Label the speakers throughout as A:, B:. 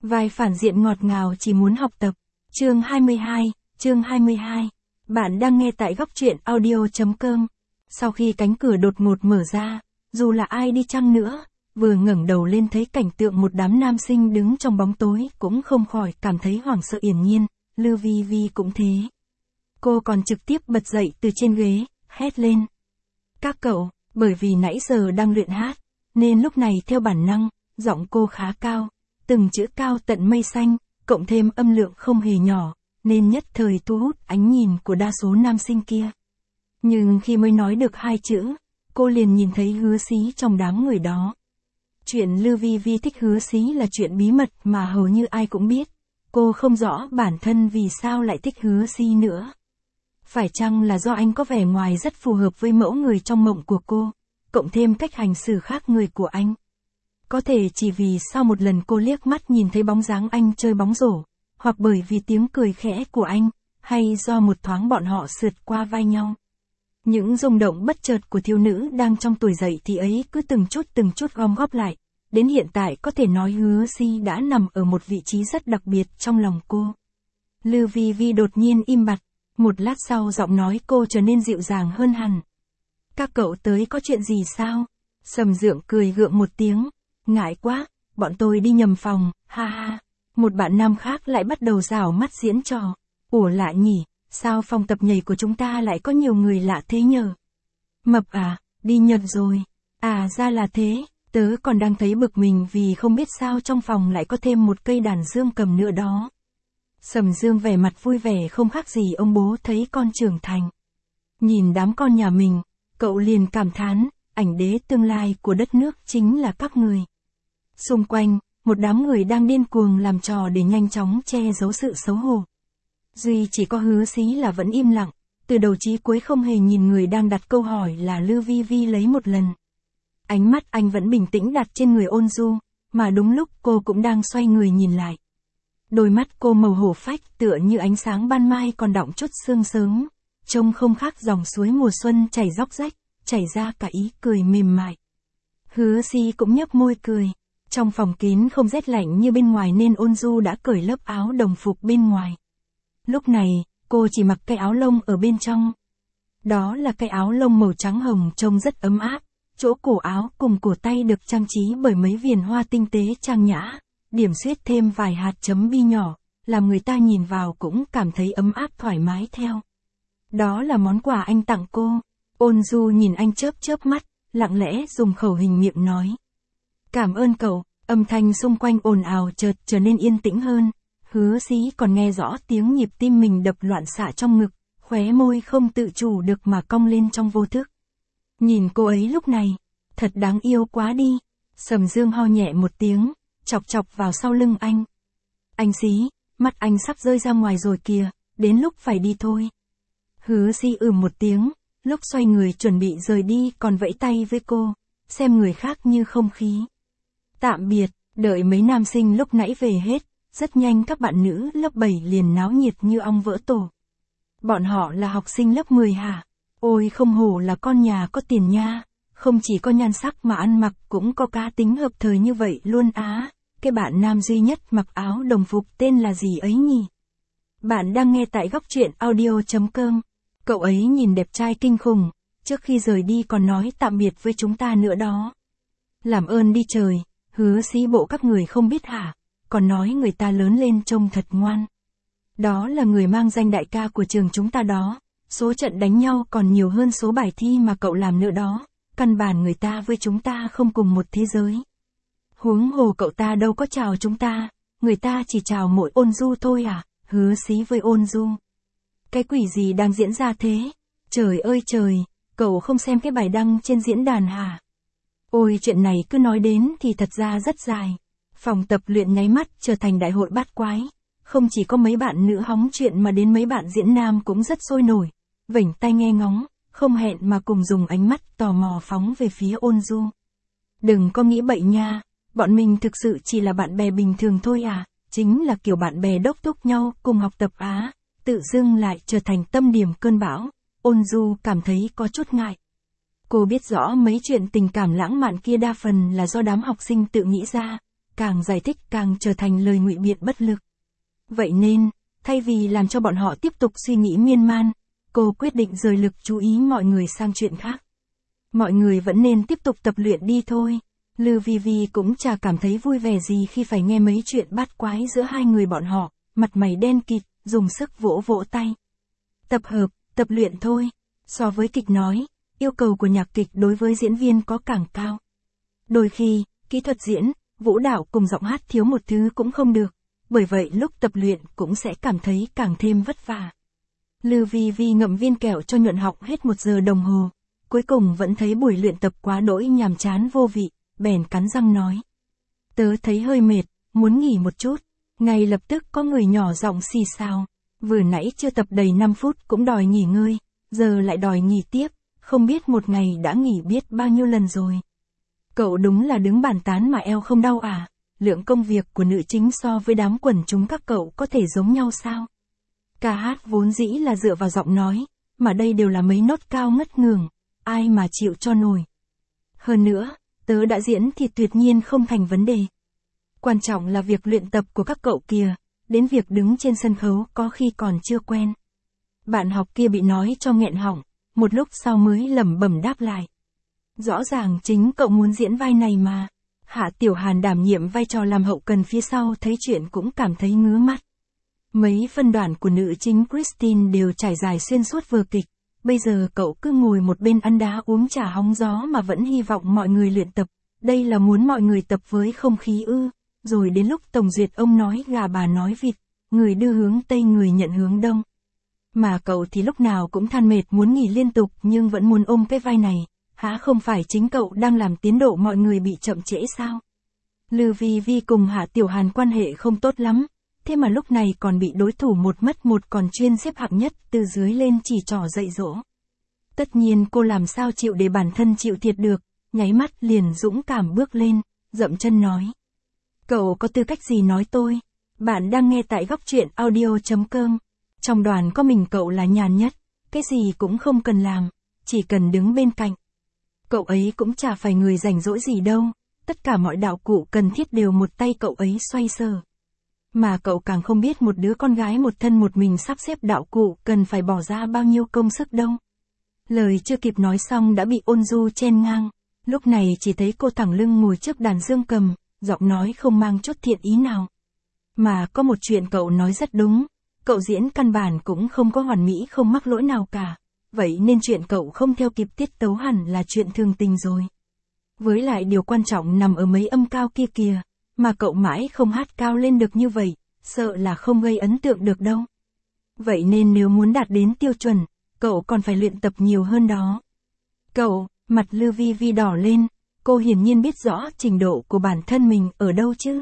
A: Vai phản diện ngọt ngào chỉ muốn học tập. Chương 22. Bạn đang nghe tại góc truyện audio.com. Sau khi cánh cửa đột ngột mở ra, dù là ai đi chăng nữa, vừa ngẩng đầu lên thấy cảnh tượng một đám nam sinh đứng trong bóng tối cũng không khỏi cảm thấy hoảng sợ Yển Nhiên, Lư Vi Vi cũng thế. Cô còn trực tiếp bật dậy từ trên ghế, hét lên. Các cậu, bởi vì nãy giờ đang luyện hát, nên lúc này theo bản năng, giọng cô khá cao, từng chữ cao tận mây xanh, cộng thêm âm lượng không hề nhỏ, nên nhất thời thu hút ánh nhìn của đa số nam sinh kia. Nhưng khi mới nói được 2 chữ, cô liền nhìn thấy Hứa Xí trong đám người đó. Chuyện Lư Vi Vi thích Hứa Xí là chuyện bí mật mà hầu như ai cũng biết. Cô không rõ bản thân vì sao lại thích Hứa Xí nữa. Phải chăng là do anh có vẻ ngoài rất phù hợp với mẫu người trong mộng của cô, cộng thêm cách hành xử khác người của anh. Có thể chỉ vì sau một lần cô liếc mắt nhìn thấy bóng dáng anh chơi bóng rổ, hoặc bởi vì tiếng cười khẽ của anh, hay do một thoáng bọn họ sượt qua vai nhau. Những rung động bất chợt của thiếu nữ đang trong tuổi dậy thì ấy cứ từng chút gom góp lại, đến hiện tại có thể nói Hứa Xí đã nằm ở một vị trí rất đặc biệt trong lòng cô. Lư Vi Vi đột nhiên im bặt, một lát sau giọng nói cô trở nên dịu dàng hơn hẳn. Các cậu tới có chuyện gì sao? Sầm Dượng cười gượng một tiếng, ngại quá, bọn tôi đi nhầm phòng, ha ha. Một bạn nam khác lại bắt đầu rảo mắt diễn trò. Ủa lạ nhỉ, sao phòng tập nhảy của chúng ta lại có nhiều người lạ thế nhờ? Mập à, đi Nhật rồi. À ra là thế, tớ còn đang thấy bực mình vì không biết sao trong phòng lại có thêm một cây đàn dương cầm nữa đó. Sầm Dương vẻ mặt vui vẻ không khác gì ông bố thấy con trưởng thành. Nhìn đám con nhà mình, cậu liền cảm thán, ảnh đế tương lai của đất nước chính là các người. Xung quanh, một đám người đang điên cuồng làm trò để nhanh chóng che giấu sự xấu hổ. Duy chỉ có Hứa Xí là vẫn im lặng, từ đầu chí cuối không hề nhìn người đang đặt câu hỏi là Lư Vi Vi lấy một lần. Ánh mắt anh vẫn bình tĩnh đặt trên người Ôn Du, mà đúng lúc cô cũng đang xoay người nhìn lại. Đôi mắt cô màu hổ phách tựa như ánh sáng ban mai còn đọng chút sương sớm, trông không khác dòng suối mùa xuân chảy róc rách, chảy ra cả ý cười mềm mại. Hứa Xí cũng nhếch môi cười. Trong phòng kín không rét lạnh như bên ngoài nên Ôn Du đã cởi lớp áo đồng phục bên ngoài. Lúc này, cô chỉ mặc cái áo lông ở bên trong. Đó là cái áo lông màu trắng hồng trông rất ấm áp, chỗ cổ áo cùng cổ tay được trang trí bởi mấy viền hoa tinh tế trang nhã, điểm xuyết thêm vài hạt chấm bi nhỏ, làm người ta nhìn vào cũng cảm thấy ấm áp thoải mái theo. Đó là món quà anh tặng cô. Ôn Du nhìn anh chớp mắt, lặng lẽ dùng khẩu hình miệng nói. Cảm ơn cậu, âm thanh xung quanh ồn ào chợt trở nên yên tĩnh hơn. Hứa Xí còn nghe rõ tiếng nhịp tim mình đập loạn xạ trong ngực, khóe môi không tự chủ được mà cong lên trong vô thức. Nhìn cô ấy lúc này, thật đáng yêu quá đi. Sầm Dương ho nhẹ một tiếng, chọc vào sau lưng anh. Anh Xí, mắt anh sắp rơi ra ngoài rồi kìa, đến lúc phải đi thôi. Hứa Xí một tiếng, lúc xoay người chuẩn bị rời đi còn vẫy tay với cô, xem người khác như không khí. Tạm biệt, đợi mấy nam sinh lúc nãy về hết, rất nhanh các bạn nữ lớp 7 liền náo nhiệt như ong vỡ tổ. Bọn họ là học sinh lớp 10 hả? Ôi không hổ là con nhà có tiền nha, không chỉ có nhan sắc mà ăn mặc cũng có cá tính hợp thời như vậy luôn á. Cái bạn nam duy nhất mặc áo đồng phục tên là gì ấy nhỉ? Bạn đang nghe tại góc truyện audio.com. Cậu ấy nhìn đẹp trai kinh khủng, trước khi rời đi còn nói tạm biệt với chúng ta nữa đó. Làm ơn đi trời. Hứa Xí bộ các người không biết hả, còn nói người ta lớn lên trông thật ngoan. Đó là người mang danh đại ca của trường chúng ta đó, số trận đánh nhau còn nhiều hơn số bài thi mà cậu làm nữa đó, căn bản người ta với chúng ta không cùng một thế giới. Huống hồ cậu ta đâu có chào chúng ta, người ta chỉ chào mỗi Ôn Du thôi à, Hứa Xí với Ôn Du. Cái quỷ gì đang diễn ra thế? Trời ơi trời, cậu không xem cái bài đăng trên diễn đàn hả? Ôi chuyện này cứ nói đến thì thật ra rất dài. Phòng tập luyện nháy mắt trở thành đại hội bát quái. Không chỉ có mấy bạn nữ hóng chuyện mà đến mấy bạn diễn nam cũng rất sôi nổi. Vểnh tai nghe ngóng, không hẹn mà cùng dùng ánh mắt tò mò phóng về phía Ôn Du. Đừng có nghĩ bậy nha, bọn mình thực sự chỉ là bạn bè bình thường thôi à, chính là kiểu bạn bè đốc thúc nhau cùng học tập á. Tự dưng lại trở thành tâm điểm cơn bão. Ôn Du cảm thấy có chút ngại. Cô biết rõ mấy chuyện tình cảm lãng mạn kia đa phần là do đám học sinh tự nghĩ ra, càng giải thích càng trở thành lời ngụy biện bất lực. Vậy nên, thay vì làm cho bọn họ tiếp tục suy nghĩ miên man, cô quyết định rời lực chú ý mọi người sang chuyện khác. Mọi người vẫn nên tiếp tục tập luyện đi thôi. Lưu Vi Vi cũng chả cảm thấy vui vẻ gì khi phải nghe mấy chuyện bát quái giữa hai người bọn họ, mặt mày đen kịt, dùng sức vỗ vỗ tay. Tập hợp, tập luyện thôi. So với kịch nói, yêu cầu của nhạc kịch đối với diễn viên có càng cao. Đôi khi, kỹ thuật diễn, vũ đạo cùng giọng hát thiếu một thứ cũng không được, bởi vậy lúc tập luyện cũng sẽ cảm thấy càng thêm vất vả. Lưu Vi Vi ngậm viên kẹo cho nhuận họng hết 1 giờ đồng hồ, cuối cùng vẫn thấy buổi luyện tập quá đỗi nhàm chán vô vị, bèn cắn răng nói. Tớ thấy hơi mệt, muốn nghỉ một chút. Ngay lập tức có người nhỏ giọng xì xào, vừa nãy chưa tập đầy 5 phút cũng đòi nghỉ ngơi, giờ lại đòi nghỉ tiếp, không biết một ngày đã nghỉ biết bao nhiêu lần rồi. Cậu đúng là đứng bàn tán mà eo không đau à, lượng công việc của nữ chính so với đám quần chúng các cậu có thể giống nhau sao? Ca hát vốn dĩ là dựa vào giọng nói, mà đây đều là mấy nốt cao ngất ngường, ai mà chịu cho nổi. Hơn nữa, tớ đã diễn thì tuyệt nhiên không thành vấn đề. Quan trọng là việc luyện tập của các cậu kìa, đến việc đứng trên sân khấu có khi còn chưa quen. Bạn học kia bị nói cho nghẹn họng, một lúc sau mới lẩm bẩm đáp lại. Rõ ràng chính cậu muốn diễn vai này mà. Hạ Tiểu Hàn đảm nhiệm vai trò làm hậu cần phía sau thấy chuyện cũng cảm thấy ngứa mắt. Mấy phân đoạn của nữ chính Christine đều trải dài xuyên suốt vở kịch, bây giờ cậu cứ ngồi một bên ăn đá uống trà hóng gió mà vẫn hy vọng mọi người luyện tập, đây là muốn mọi người tập với không khí ư, rồi đến lúc tổng duyệt ông nói gà bà nói vịt, người đưa hướng Tây người nhận hướng Đông. Mà cậu thì lúc nào cũng than mệt muốn nghỉ liên tục nhưng vẫn muốn ôm cái vai này, hả không phải chính cậu đang làm tiến độ mọi người bị chậm trễ sao? Lưu Vi Vi cùng Hạ Tiểu Hàn quan hệ không tốt lắm, thế mà lúc này còn bị đối thủ một mất một còn chuyên xếp hạng nhất từ dưới lên chỉ trỏ dạy dỗ. Tất nhiên cô làm sao chịu để bản thân chịu thiệt được, nháy mắt liền dũng cảm bước lên, dậm chân nói. Cậu có tư cách gì nói tôi? Bạn đang nghe tại góc truyện audio.com. Trong đoàn có mình cậu là nhàn nhất, cái gì cũng không cần làm, chỉ cần đứng bên cạnh. Cậu ấy cũng chả phải người rảnh rỗi gì đâu, tất cả mọi đạo cụ cần thiết đều một tay cậu ấy xoay sở. Mà cậu càng không biết một đứa con gái một thân một mình sắp xếp đạo cụ cần phải bỏ ra bao nhiêu công sức đâu. Lời chưa kịp nói xong đã bị Ôn Du chen ngang, lúc này chỉ thấy cô thẳng lưng ngồi trước đàn dương cầm, giọng nói không mang chút thiện ý nào. Mà có một chuyện cậu nói rất đúng, cậu diễn căn bản cũng không có hoàn mỹ không mắc lỗi nào cả, vậy nên chuyện cậu không theo kịp tiết tấu hẳn là chuyện thường tình rồi. Với lại điều quan trọng nằm ở mấy âm cao kia kìa, mà cậu mãi không hát cao lên được như vậy, sợ là không gây ấn tượng được đâu. Vậy nên nếu muốn đạt đến tiêu chuẩn, cậu còn phải luyện tập nhiều hơn đó. Cậu, mặt Lưu Vi Vi đỏ lên, cô hiển nhiên biết rõ trình độ của bản thân mình ở đâu chứ.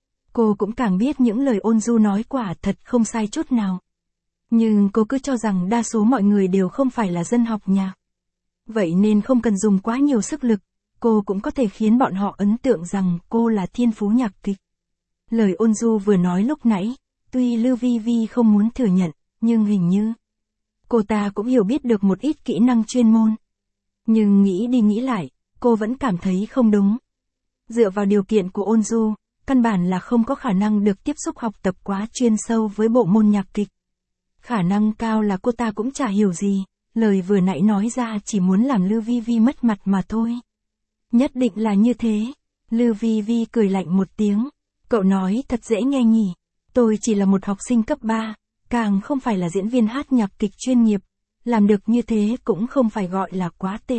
A: Cô cũng càng biết những lời Ôn Du nói quả thật không sai chút nào. Nhưng cô cứ cho rằng đa số mọi người đều không phải là dân học nhạc. Vậy nên không cần dùng quá nhiều sức lực, cô cũng có thể khiến bọn họ ấn tượng rằng cô là thiên phú nhạc kịch. Lời Ôn Du vừa nói lúc nãy, tuy Lưu Vi Vi không muốn thừa nhận, nhưng hình như cô ta cũng hiểu biết được một ít kỹ năng chuyên môn. Nhưng nghĩ đi nghĩ lại, cô vẫn cảm thấy không đúng. Dựa vào điều kiện của Ôn Du, căn bản là không có khả năng được tiếp xúc học tập quá chuyên sâu với bộ môn nhạc kịch. Khả năng cao là cô ta cũng chả hiểu gì, lời vừa nãy nói ra chỉ muốn làm Lưu Vi Vi mất mặt mà thôi. Nhất định là như thế. Lưu Vi Vi cười lạnh một tiếng. Cậu nói thật dễ nghe nhỉ. Tôi chỉ là một học sinh cấp 3, càng không phải là diễn viên hát nhạc kịch chuyên nghiệp. Làm được như thế cũng không phải gọi là quá tệ.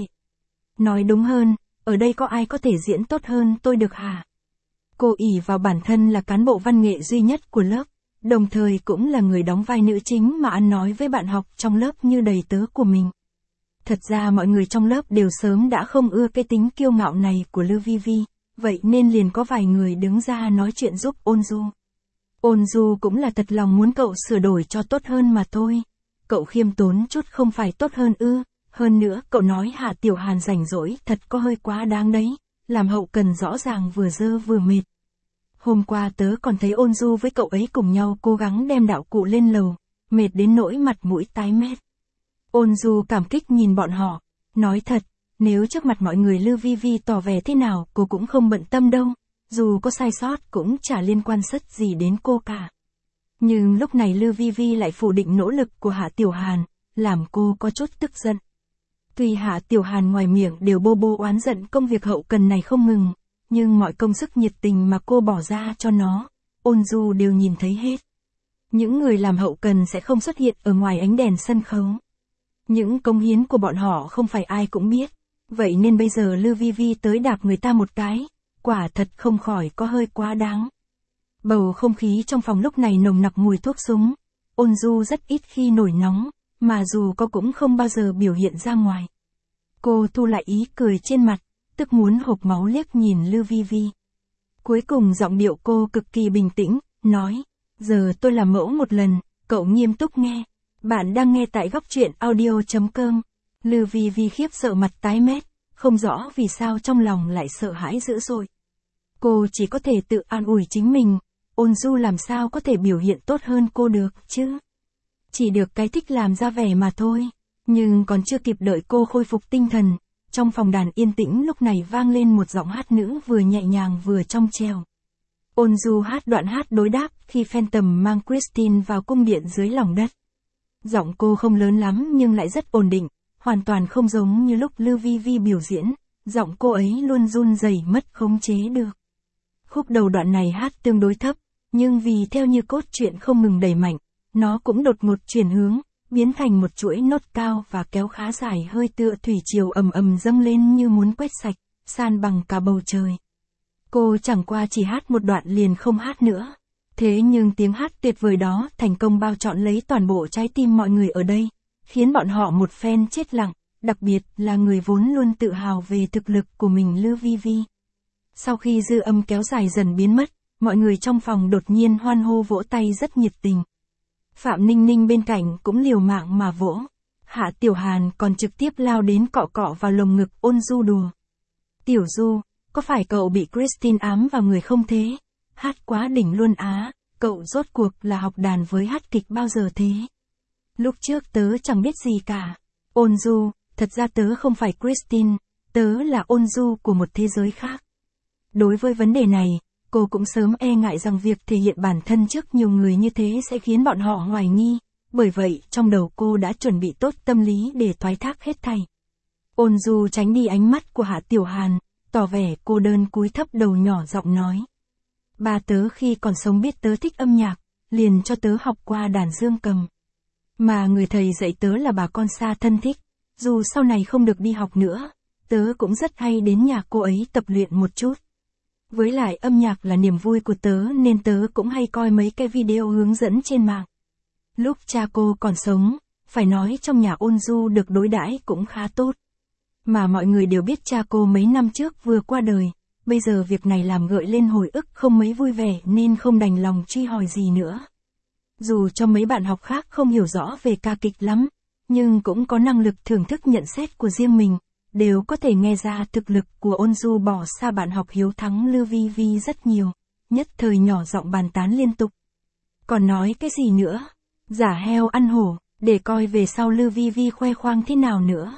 A: Nói đúng hơn, ở đây có ai có thể diễn tốt hơn tôi được hả? Cô ỷ vào bản thân là cán bộ văn nghệ duy nhất của lớp, đồng thời cũng là người đóng vai nữ chính mà ăn nói với bạn học trong lớp như đầy tớ của mình. Thật ra mọi người trong lớp đều sớm đã không ưa cái tính kiêu ngạo này của Lưu Vi Vi, vậy nên liền có vài người đứng ra nói chuyện giúp Ôn Du. Ôn Du cũng là thật lòng muốn cậu sửa đổi cho tốt hơn mà thôi. Cậu khiêm tốn chút không phải tốt hơn ư? Hơn nữa cậu nói Hạ Tiểu Hàn rảnh rỗi thật có hơi quá đáng đấy, làm hậu cần rõ ràng vừa dơ vừa mệt. Hôm qua tớ còn thấy Ôn Du với cậu ấy cùng nhau cố gắng đem đạo cụ lên lầu, mệt đến nỗi mặt mũi tái mét. Ôn Du cảm kích nhìn bọn họ, nói thật, nếu trước mặt mọi người Lưu Vi Vi tỏ vẻ thế nào cô cũng không bận tâm đâu, dù có sai sót cũng chả liên quan sất gì đến cô cả. Nhưng lúc này Lưu Vi Vi lại phủ định nỗ lực của Hạ Tiểu Hàn, làm cô có chút tức giận. Tuy Hạ Tiểu Hàn ngoài miệng đều bô bô oán giận công việc hậu cần này không ngừng, nhưng mọi công sức nhiệt tình mà cô bỏ ra cho nó, Ôn Du đều nhìn thấy hết. Những người làm hậu cần sẽ không xuất hiện ở ngoài ánh đèn sân khấu. Những công hiến của bọn họ không phải ai cũng biết, vậy nên bây giờ Lưu Vi Vi tới đạp người ta một cái, quả thật không khỏi có hơi quá đáng. Bầu không khí trong phòng lúc này nồng nặc mùi thuốc súng, Ôn Du rất ít khi nổi nóng, mà dù có cũng không bao giờ biểu hiện ra ngoài. Cô thu lại ý cười trên mặt, tức muốn hộc máu liếc nhìn Lưu Vi Vi. Cuối cùng giọng điệu cô cực kỳ bình tĩnh, nói, giờ tôi làm mẫu một lần, cậu nghiêm túc nghe. Bạn đang nghe tại góc truyện audio.com. Lưu Vi Vi khiếp sợ mặt tái mét, không rõ vì sao trong lòng lại sợ hãi dữ dội. Cô chỉ có thể tự an ủi chính mình, Ôn Du làm sao có thể biểu hiện tốt hơn cô được chứ. Chỉ được cái thích làm ra vẻ mà thôi. Nhưng còn chưa kịp đợi cô khôi phục tinh thần, trong phòng đàn yên tĩnh lúc này vang lên một giọng hát nữ vừa nhẹ nhàng vừa trong trẻo. Ôn Du hát đoạn hát đối đáp khi Phantom mang Christine vào cung điện dưới lòng đất. Giọng cô không lớn lắm nhưng lại rất ổn định, hoàn toàn không giống như lúc Lưu Vi Vi biểu diễn, giọng cô ấy luôn run rẩy mất khống chế được. Khúc đầu đoạn này hát tương đối thấp, nhưng vì theo như cốt truyện không ngừng đẩy mạnh, nó cũng đột ngột chuyển hướng, biến thành một chuỗi nốt cao và kéo khá dài hơi tựa thủy triều ầm ầm dâng lên như muốn quét sạch, san bằng cả bầu trời. Cô chẳng qua chỉ hát một đoạn liền không hát nữa. Thế nhưng tiếng hát tuyệt vời đó thành công bao trọn lấy toàn bộ trái tim mọi người ở đây, khiến bọn họ một phen chết lặng, đặc biệt là người vốn luôn tự hào về thực lực của mình Lưu Vi Vi. Sau khi dư âm kéo dài dần biến mất, mọi người trong phòng đột nhiên hoan hô vỗ tay rất nhiệt tình. Phạm Ninh Ninh bên cạnh cũng liều mạng mà vỗ. Hạ Tiểu Hàn còn trực tiếp lao đến cọ cọ vào lồng ngực Ôn Du đùa. Tiểu Du, có phải cậu bị Christine ám vào người không thế? Hát quá đỉnh luôn á, cậu rốt cuộc là học đàn với hát kịch bao giờ thế? Lúc trước tớ chẳng biết gì cả. Ôn Du, thật ra tớ không phải Christine, tớ là Ôn Du của một thế giới khác. Đối với vấn đề này, cô cũng sớm e ngại rằng việc thể hiện bản thân trước nhiều người như thế sẽ khiến bọn họ hoài nghi, bởi vậy trong đầu cô đã chuẩn bị tốt tâm lý để thoái thác hết thảy. Ôn Du tránh đi ánh mắt của Hạ Tiểu Hàn, tỏ vẻ cô đơn cúi thấp đầu nhỏ giọng nói. Ba tớ khi còn sống biết tớ thích âm nhạc, liền cho tớ học qua đàn dương cầm. Mà người thầy dạy tớ là bà con xa thân thích, dù sau này không được đi học nữa, tớ cũng rất hay đến nhà cô ấy tập luyện một chút. Với lại âm nhạc là niềm vui của tớ nên tớ cũng hay coi mấy cái video hướng dẫn trên mạng. Lúc cha cô còn sống, phải nói trong nhà Ôn Du được đối đãi cũng khá tốt. Mà mọi người đều biết cha cô mấy năm trước vừa qua đời, bây giờ việc này làm gợi lên hồi ức không mấy vui vẻ nên không đành lòng truy hỏi gì nữa. Dù cho mấy bạn học khác không hiểu rõ về ca kịch lắm, nhưng cũng có năng lực thưởng thức nhận xét của riêng mình, đều có thể nghe ra thực lực của Ôn Du bỏ xa bạn học hiếu thắng Lưu Vi Vi rất nhiều, nhất thời nhỏ giọng bàn tán liên tục. Còn nói cái gì nữa? Giả heo ăn hổ, để coi về sau Lưu Vi Vi khoe khoang thế nào nữa.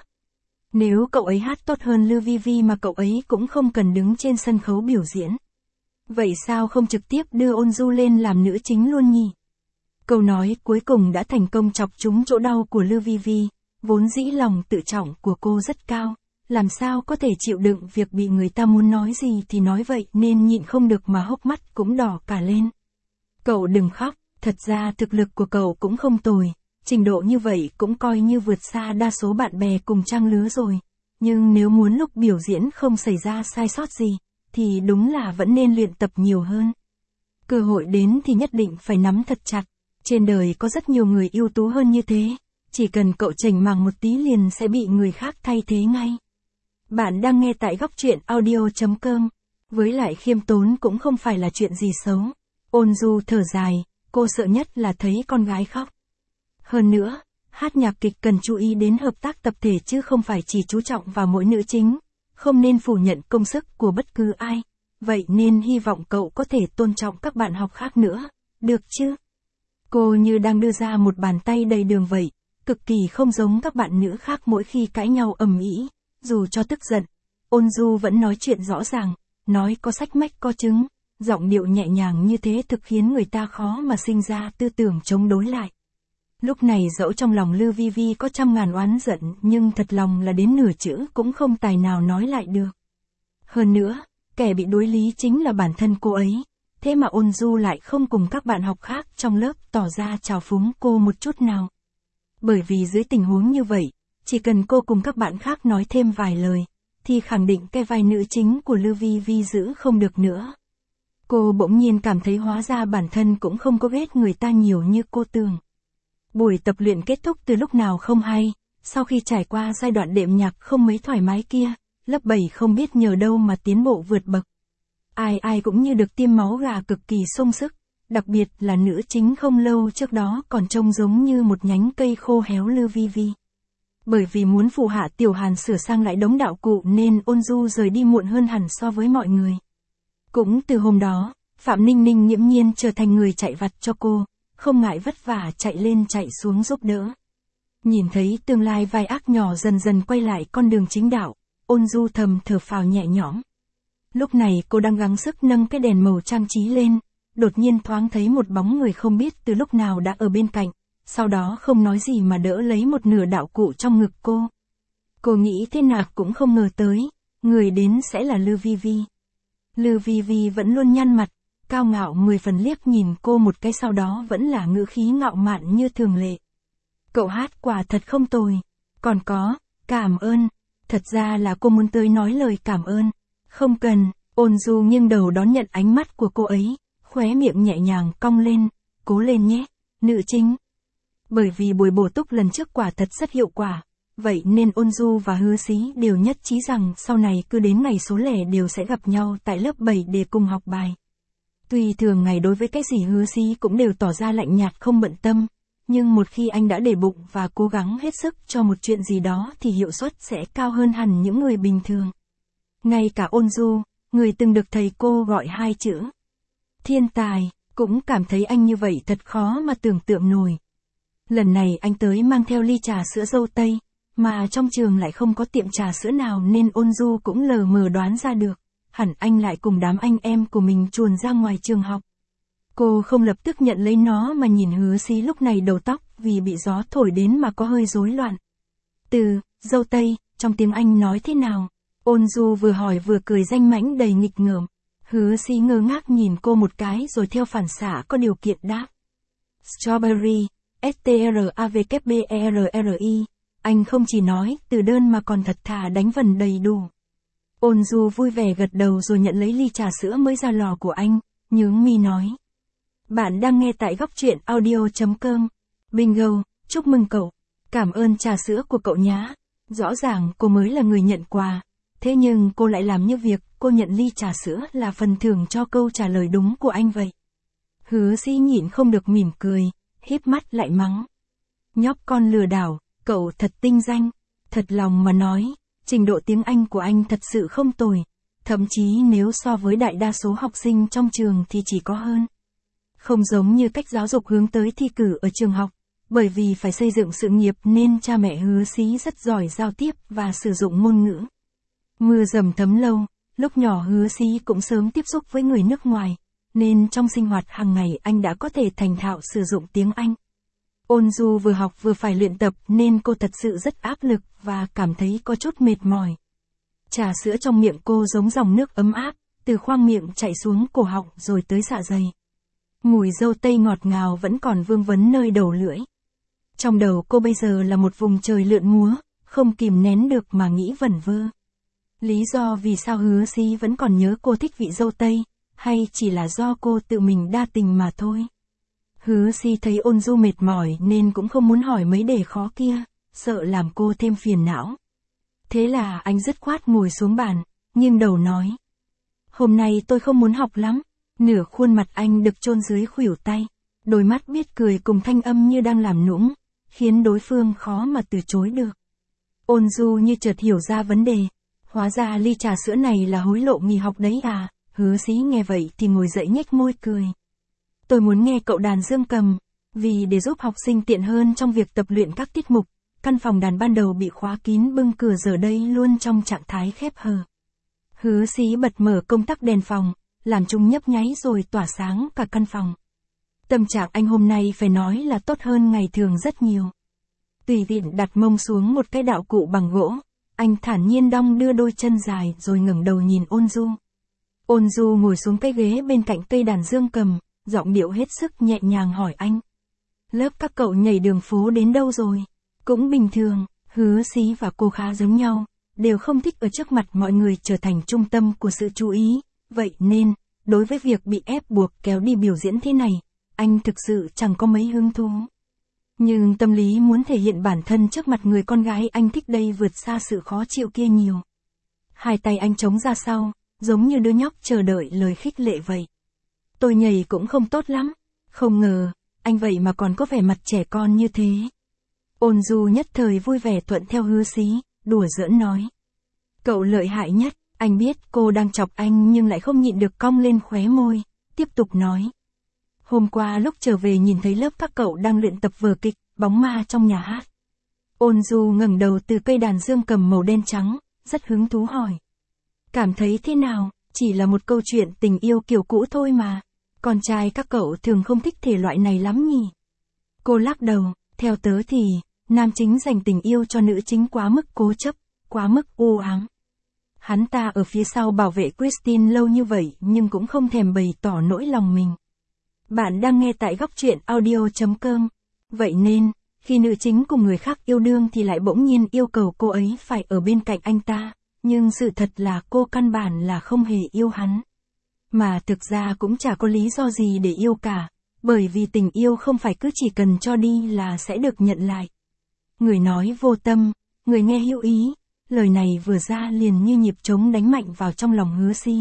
A: Nếu cậu ấy hát tốt hơn Lưu Vi Vi mà cậu ấy cũng không cần đứng trên sân khấu biểu diễn. Vậy sao không trực tiếp đưa Ôn Du lên làm nữ chính luôn nhỉ? Câu nói cuối cùng đã thành công chọc trúng chỗ đau của Lưu Vi Vi, vốn dĩ lòng tự trọng của cô rất cao, làm sao có thể chịu đựng việc bị người ta muốn nói gì thì nói vậy nên nhịn không được mà hốc mắt cũng đỏ cả lên. Cậu đừng khóc, thật ra thực lực của cậu cũng không tồi, trình độ như vậy cũng coi như vượt xa đa số bạn bè cùng trang lứa rồi, nhưng nếu muốn lúc biểu diễn không xảy ra sai sót gì, thì đúng là vẫn nên luyện tập nhiều hơn. Cơ hội đến thì nhất định phải nắm thật chặt, trên đời có rất nhiều người ưu tú hơn như thế, chỉ cần cậu chểnh mảng một tí liền sẽ bị người khác thay thế ngay. Bạn đang nghe tại góc truyện audio.com, với lại khiêm tốn cũng không phải là chuyện gì xấu. Ôn Du thở dài, cô sợ nhất là thấy con gái khóc. Hơn nữa, hát nhạc kịch cần chú ý đến hợp tác tập thể chứ không phải chỉ chú trọng vào mỗi nữ chính, không nên phủ nhận công sức của bất cứ ai, vậy nên hy vọng cậu có thể tôn trọng các bạn học khác nữa, được chứ? Cô như đang đưa ra một bàn tay đầy đường vậy, cực kỳ không giống các bạn nữ khác mỗi khi cãi nhau ầm ĩ, dù cho tức giận, Ôn Du vẫn nói chuyện rõ ràng, nói có sách mách có chứng, giọng điệu nhẹ nhàng như thế thực khiến người ta khó mà sinh ra tư tưởng chống đối lại. Lúc này dẫu trong lòng Lưu Vi Vi có trăm ngàn oán giận nhưng thật lòng là đến nửa chữ cũng không tài nào nói lại được. Hơn nữa, kẻ bị đối lý chính là bản thân cô ấy, thế mà Ôn Du lại không cùng các bạn học khác trong lớp tỏ ra trào phúng cô một chút nào. Bởi vì dưới tình huống như vậy, chỉ cần cô cùng các bạn khác nói thêm vài lời, thì khẳng định cái vai nữ chính của Lưu Vi Vi giữ không được nữa. Cô bỗng nhiên cảm thấy hóa ra bản thân cũng không có ghét người ta nhiều như cô tưởng. Buổi tập luyện kết thúc từ lúc nào không hay, sau khi trải qua giai đoạn đệm nhạc không mấy thoải mái kia, lớp 7 không biết nhờ đâu mà tiến bộ vượt bậc. Ai ai cũng như được tiêm máu gà cực kỳ sung sức, đặc biệt là nữ chính không lâu trước đó còn trông giống như một nhánh cây khô héo Lưu Vi Vi. Bởi vì muốn phụ hạ Tiểu Hàn sửa sang lại đống đạo cụ nên Ôn Du rời đi muộn hơn hẳn so với mọi người. Cũng từ hôm đó, Phạm Ninh Ninh nghiễm nhiên trở thành người chạy vặt cho cô, không ngại vất vả chạy lên chạy xuống giúp đỡ. Nhìn thấy tương lai vai ác nhỏ dần dần quay lại con đường chính đạo, Ôn Du thầm thở phào nhẹ nhõm. Lúc này cô đang gắng sức nâng cái đèn màu trang trí lên, đột nhiên thoáng thấy một bóng người không biết từ lúc nào đã ở bên cạnh, sau đó không nói gì mà đỡ lấy một nửa đạo cụ trong ngực cô. Cô nghĩ thế nào cũng không ngờ tới, người đến sẽ là Lưu Vi Vi. Lưu Vi Vi vẫn luôn nhăn mặt, cao ngạo 10 phần liếc nhìn cô một cái sau đó vẫn là ngữ khí ngạo mạn như thường lệ. Cậu hát quả thật không tồi. Còn có, cảm ơn. Thật ra là cô muốn tới nói lời cảm ơn. Không cần, Ôn Du nghiêng đầu đón nhận ánh mắt của cô ấy, khóe miệng nhẹ nhàng cong lên, cố lên nhé, nữ chính. Bởi vì buổi bổ túc lần trước quả thật rất hiệu quả, vậy nên Ôn Du và Hứa Xí đều nhất trí rằng sau này cứ đến ngày số lẻ đều sẽ gặp nhau tại lớp 7 để cùng học bài. Tuy thường ngày đối với cái gì Hứa Xí cũng đều tỏ ra lạnh nhạt không bận tâm, nhưng một khi anh đã để bụng và cố gắng hết sức cho một chuyện gì đó thì hiệu suất sẽ cao hơn hẳn những người bình thường. Ngay cả Ôn Du, người từng được thầy cô gọi 2 chữ thiên tài, cũng cảm thấy anh như vậy thật khó mà tưởng tượng nổi. Lần này anh tới mang theo ly trà sữa dâu tây, mà trong trường lại không có tiệm trà sữa nào nên Ôn Du cũng lờ mờ đoán ra được, hẳn anh lại cùng đám anh em của mình chuồn ra ngoài trường học. Cô không lập tức nhận lấy nó mà nhìn Hứa Xí lúc này đầu tóc vì bị gió thổi đến mà có hơi rối loạn. Từ, dâu tây, trong tiếng Anh nói thế nào? Ôn Du vừa hỏi vừa cười danh mãnh đầy nghịch ngợm. Hứa Xí ngơ ngác nhìn cô một cái rồi theo phản xạ có điều kiện đáp. Strawberry, S-T-R-A-W-B-E-R-R-I. Anh không chỉ nói từ đơn mà còn thật thà đánh vần đầy đủ. Ôn Du vui vẻ gật đầu rồi nhận lấy ly trà sữa mới ra lò của anh, nhướng mi nói. Bạn đang nghe tại góc truyện audio.com. Bingo, chúc mừng cậu. Cảm ơn trà sữa của cậu nhá. Rõ ràng cô mới là người nhận quà. Thế nhưng cô lại làm như việc cô nhận ly trà sữa là phần thưởng cho câu trả lời đúng của anh vậy. Hứa Xí nhịn không được mỉm cười, híp mắt lại mắng. Nhóc con lừa đảo, cậu thật tinh danh. Thật lòng mà nói, trình độ tiếng Anh của anh thật sự không tồi. Thậm chí nếu so với đại đa số học sinh trong trường thì chỉ có hơn. Không giống như cách giáo dục hướng tới thi cử ở trường học, bởi vì phải xây dựng sự nghiệp nên cha mẹ Hứa Xí rất giỏi giao tiếp và sử dụng ngôn ngữ. Mưa dầm thấm lâu, lúc nhỏ Hứa Xí cũng sớm tiếp xúc với người nước ngoài, nên trong sinh hoạt hàng ngày anh đã có thể thành thạo sử dụng tiếng Anh. Ôn Du vừa học vừa phải luyện tập nên cô thật sự rất áp lực và cảm thấy có chút mệt mỏi. Trà sữa trong miệng cô giống dòng nước ấm áp, từ khoang miệng chảy xuống cổ họng rồi tới dạ dày. Mùi dâu tây ngọt ngào vẫn còn vương vấn nơi đầu lưỡi. Trong đầu cô bây giờ là một vùng trời lượn múa, không kìm nén được mà nghĩ vẩn vơ. Lý do vì sao Hứa Xí vẫn còn nhớ cô thích vị dâu tây, hay chỉ là do cô tự mình đa tình mà thôi. Hứa Xí thấy Ôn Du mệt mỏi nên cũng không muốn hỏi mấy đề khó kia, sợ làm cô thêm phiền não. Thế là anh dứt khoát ngồi xuống bàn, nghiêng đầu nói. Hôm nay tôi không muốn học lắm. Nửa khuôn mặt anh được chôn dưới khuỷu tay, đôi mắt biết cười cùng thanh âm như đang làm nũng, khiến đối phương khó mà từ chối được. Ôn Du như chợt hiểu ra vấn đề, hóa ra ly trà sữa này là hối lộ nghỉ học đấy à. Hứa Xí nghe vậy thì ngồi dậy nhếch môi cười. Tôi muốn nghe cậu đàn dương cầm, vì để giúp học sinh tiện hơn trong việc tập luyện các tiết mục, căn phòng đàn ban đầu bị khóa kín bưng cửa giờ đây luôn trong trạng thái khép hờ. Hứa Xí bật mở công tắc đèn phòng, làm chúng nhấp nháy rồi tỏa sáng cả căn phòng. Tâm trạng anh hôm nay phải nói là tốt hơn ngày thường rất nhiều. Tùy tiện đặt mông xuống một cái đạo cụ bằng gỗ, anh thản nhiên đong đưa đôi chân dài rồi ngẩng đầu nhìn Ôn Du. Ôn Du ngồi xuống cái ghế bên cạnh cây đàn dương cầm, giọng điệu hết sức nhẹ nhàng hỏi anh. Lớp các cậu nhảy đường phố đến đâu rồi? Cũng bình thường, Hứa Xí và cô khá giống nhau, đều không thích ở trước mặt mọi người trở thành trung tâm của sự chú ý, vậy nên, đối với việc bị ép buộc kéo đi biểu diễn thế này, anh thực sự chẳng có mấy hứng thú. Nhưng tâm lý muốn thể hiện bản thân trước mặt người con gái anh thích đây vượt xa sự khó chịu kia nhiều. Hai tay anh chống ra sau, giống như đứa nhóc chờ đợi lời khích lệ vậy. Tôi nhảy cũng không tốt lắm, không ngờ, anh vậy mà còn có vẻ mặt trẻ con như thế. Ôn Du nhất thời vui vẻ thuận theo Hứa Xí, đùa giỡn nói. Cậu lợi hại nhất, anh biết cô đang chọc anh nhưng lại không nhịn được cong lên khóe môi, tiếp tục nói. Hôm qua lúc trở về nhìn thấy lớp các cậu đang luyện tập vở kịch, Bóng Ma trong nhà hát. Ôn Du ngẩng đầu từ cây đàn dương cầm màu đen trắng, rất hứng thú hỏi. Cảm thấy thế nào, chỉ là một câu chuyện tình yêu kiểu cũ thôi mà. Con trai các cậu thường không thích thể loại này lắm nhỉ? Cô lắc đầu, theo tớ thì, nam chính dành tình yêu cho nữ chính quá mức cố chấp, quá mức u ám. Hắn ta ở phía sau bảo vệ Christine lâu như vậy nhưng cũng không thèm bày tỏ nỗi lòng mình. Bạn đang nghe tại góc truyện audio.com. Vậy nên, khi nữ chính cùng người khác yêu đương thì lại bỗng nhiên yêu cầu cô ấy phải ở bên cạnh anh ta, nhưng sự thật là cô căn bản là không hề yêu hắn. Mà thực ra cũng chả có lý do gì để yêu cả, bởi vì tình yêu không phải cứ chỉ cần cho đi là sẽ được nhận lại. Người nói vô tâm, người nghe hữu ý, lời này vừa ra liền như nhịp trống đánh mạnh vào trong lòng Hứa Xí.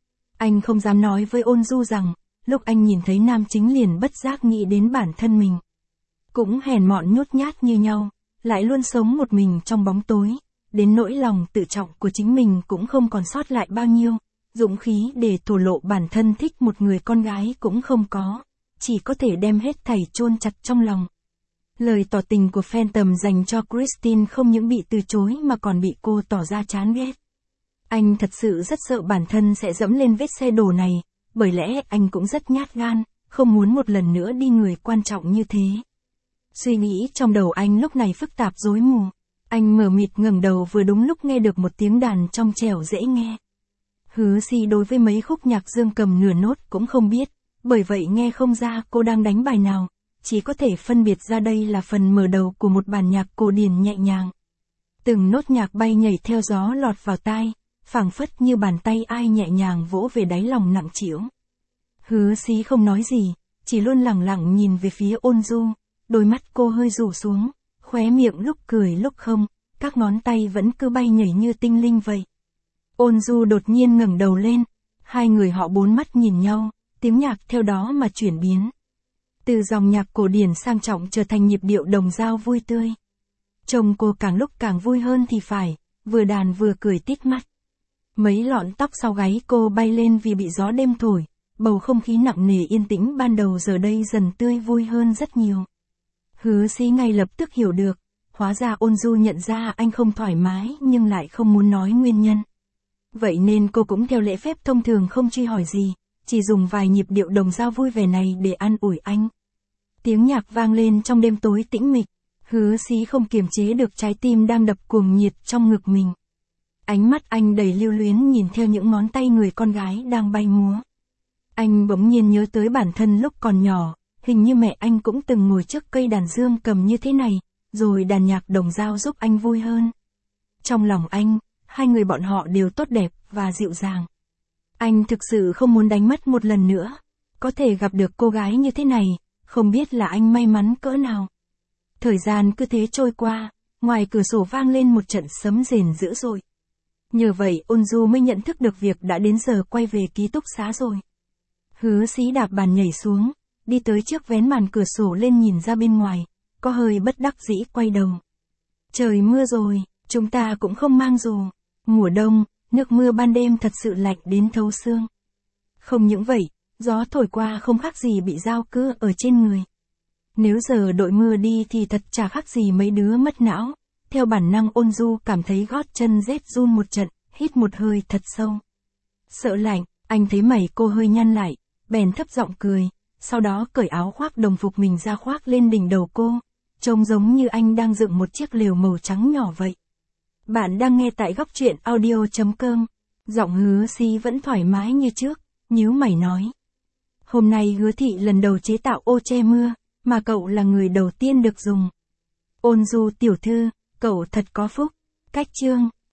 A: Anh không dám nói với Ôn Du rằng, lúc anh nhìn thấy nam chính liền bất giác nghĩ đến bản thân mình. Cũng hèn mọn nhút nhát như nhau, lại luôn sống một mình trong bóng tối, đến nỗi lòng tự trọng của chính mình cũng không còn sót lại bao nhiêu, dũng khí để thổ lộ bản thân thích một người con gái cũng không có, chỉ có thể đem hết thảy chôn chặt trong lòng. Lời tỏ tình của Phantom dành cho Christine không những bị từ chối mà còn bị cô tỏ ra chán ghét. Anh thật sự rất sợ bản thân sẽ dẫm lên vết xe đổ này, bởi lẽ anh cũng rất nhát gan, không muốn một lần nữa đi người quan trọng như thế. Suy nghĩ trong đầu anh lúc này phức tạp rối mù. Anh mờ mịt ngẩng đầu vừa đúng lúc nghe được một tiếng đàn trong trẻo dễ nghe. Hứa Xí đối với mấy khúc nhạc dương cầm nửa nốt cũng không biết, bởi vậy nghe không ra cô đang đánh bài nào, chỉ có thể phân biệt ra đây là phần mở đầu của một bản nhạc cổ điển nhẹ nhàng. Từng nốt nhạc bay nhảy theo gió lọt vào tai, phảng phất như bàn tay ai nhẹ nhàng vỗ về đáy lòng nặng trĩu. Hứa Xí không nói gì, chỉ luôn lẳng lặng nhìn về phía Ôn Du, đôi mắt cô hơi rủ xuống, khóe miệng lúc cười lúc không, các ngón tay vẫn cứ bay nhảy như tinh linh vậy. Ôn Du đột nhiên ngẩng đầu lên, hai người họ bốn mắt nhìn nhau, tiếng nhạc theo đó mà chuyển biến. Từ dòng nhạc cổ điển sang trọng trở thành nhịp điệu đồng dao vui tươi. Trông cô càng lúc càng vui hơn thì phải, vừa đàn vừa cười tít mắt. Mấy lọn tóc sau gáy cô bay lên vì bị gió đêm thổi, bầu không khí nặng nề yên tĩnh ban đầu giờ đây dần tươi vui hơn rất nhiều. Hứa Xí ngay lập tức hiểu được, hóa ra Ôn Du nhận ra anh không thoải mái nhưng lại không muốn nói nguyên nhân. Vậy nên cô cũng theo lễ phép thông thường không truy hỏi gì, chỉ dùng vài nhịp điệu đồng dao vui vẻ này để an ủi anh. Tiếng nhạc vang lên trong đêm tối tĩnh mịch, Hứa Xí không kiềm chế được trái tim đang đập cuồng nhiệt trong ngực mình. Ánh mắt anh đầy lưu luyến nhìn theo những ngón tay người con gái đang bay múa. Anh bỗng nhiên nhớ tới bản thân lúc còn nhỏ, hình như mẹ anh cũng từng ngồi trước cây đàn dương cầm như thế này, rồi đàn nhạc đồng dao giúp anh vui hơn. Trong lòng anh, hai người bọn họ đều tốt đẹp và dịu dàng. Anh thực sự không muốn đánh mất một lần nữa. Có thể gặp được cô gái như thế này, không biết là anh may mắn cỡ nào. Thời gian cứ thế trôi qua, ngoài cửa sổ vang lên một trận sấm rền dữ dội. Nhờ vậy Ôn Du mới nhận thức được việc đã đến giờ quay về ký túc xá rồi. Hứa Xí đạp bàn nhảy xuống, đi tới trước vén màn cửa sổ lên nhìn ra bên ngoài, có hơi bất đắc dĩ quay đầu. Trời mưa rồi, chúng ta cũng không mang dù. Mùa đông, nước mưa ban đêm thật sự lạnh đến thấu xương. Không những vậy, gió thổi qua không khác gì bị dao cưa ở trên người. Nếu giờ đội mưa đi thì thật chả khác gì mấy đứa mất não. Theo bản năng Ôn Du cảm thấy gót chân rét run một trận, hít một hơi thật sâu. Sợ lạnh, anh thấy mày cô hơi nhăn lại, bèn thấp giọng cười, sau đó cởi áo khoác đồng phục mình ra khoác lên đỉnh đầu cô, trông giống như anh đang dựng một chiếc lều màu trắng nhỏ vậy. Bạn đang nghe tại góc truyện audio.com. Giọng Hứa Sí vẫn thoải mái như trước, nhíu mày nói. Hôm nay Hứa thị lần đầu chế tạo ô che mưa, mà cậu là người đầu tiên được dùng. Ôn Du tiểu thư, cậu thật có phúc. Cách chương.